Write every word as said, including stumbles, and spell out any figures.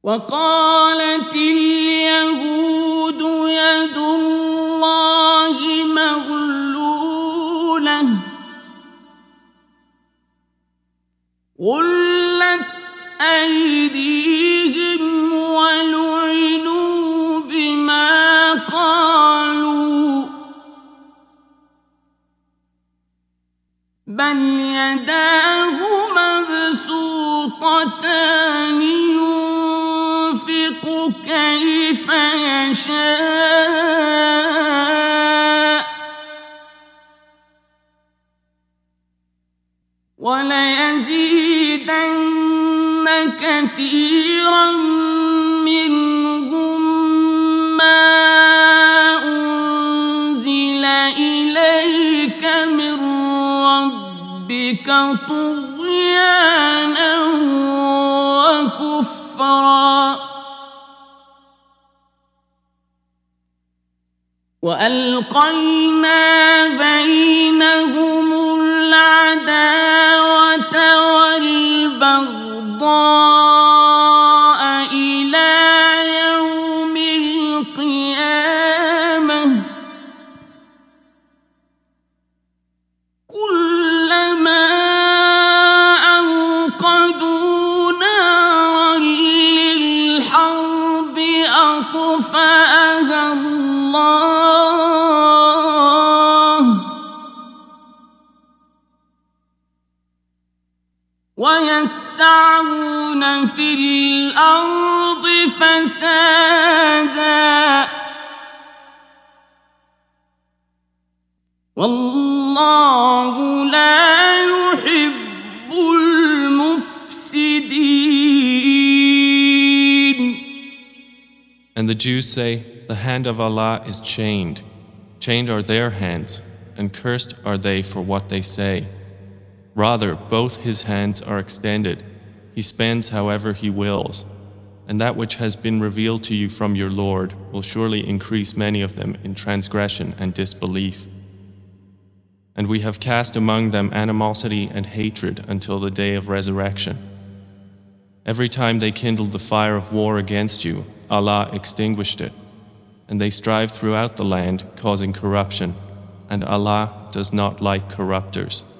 وقالت اليهود يد الله مغلولة غلت أيديهم ولعنوا بما قالوا بل يداه مبسوطتان ينفق كيف يشاء وليزيدن كثيرا منهم ما أنزل إليك من ربك طغيانا وكفرا وألقينا بينهم العداوة والبغضاء إلى يوم القيامة كلما أوقدوا نارا للحرب أطفأها الله ويسعون في الأرض فسادا والله لا يحب المفسدين. And the Jews say, the hand of Allah is chained. Chained are their hands, and cursed are they for what they say. Rather, both his hands are extended. He spends however he wills. And that which has been revealed to you from your Lord will surely increase many of them in transgression and disbelief. And we have cast among them animosity and hatred until the day of resurrection. Every time they kindled the fire of war against you, Allah extinguished it. And they strive throughout the land, causing corruption. And Allah does not like corrupters.